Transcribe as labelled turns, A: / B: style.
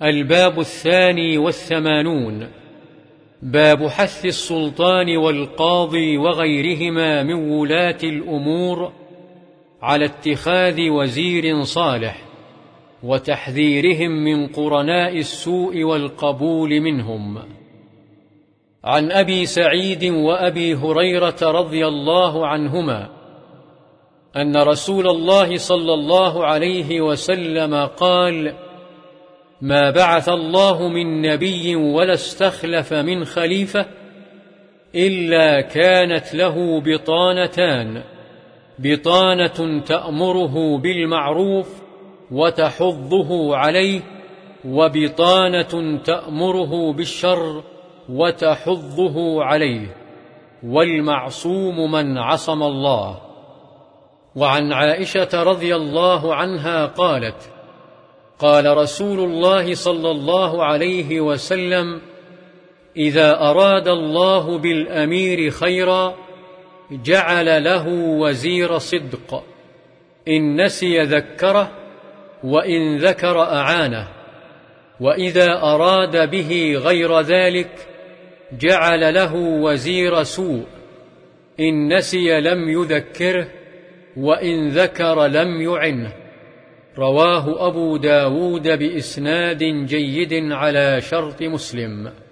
A: الباب 82. باب حث السلطان والقاضي وغيرهما من ولاة الأمور على اتخاذ وزير صالح، وتحذيرهم من قرناء السوء والقبول منهم. عن أبي سعيد وأبي هريرة رضي الله عنهما أن رسول الله صلى الله عليه وسلم قال: ما بعث الله من نبي ولا استخلف من خليفة إلا كانت له بطانتان: بطانة تأمره بالمعروف وتحضه عليه، وبطانة تأمره بالشر وتحضه عليه، والمعصوم من عصم الله. وعن عائشة رضي الله عنها قالت: قال رسول الله صلى الله عليه وسلم: إذا أراد الله بالأمير خيرا جعل له وزير صدق، إن نسي ذكره، وإن ذكر أعانه، وإذا أراد به غير ذلك جعل له وزير سوء، إن نسي لم يذكره، وإن ذكر لم يعنه. رواه أبو داود بإسناد جيد على شرط مسلم.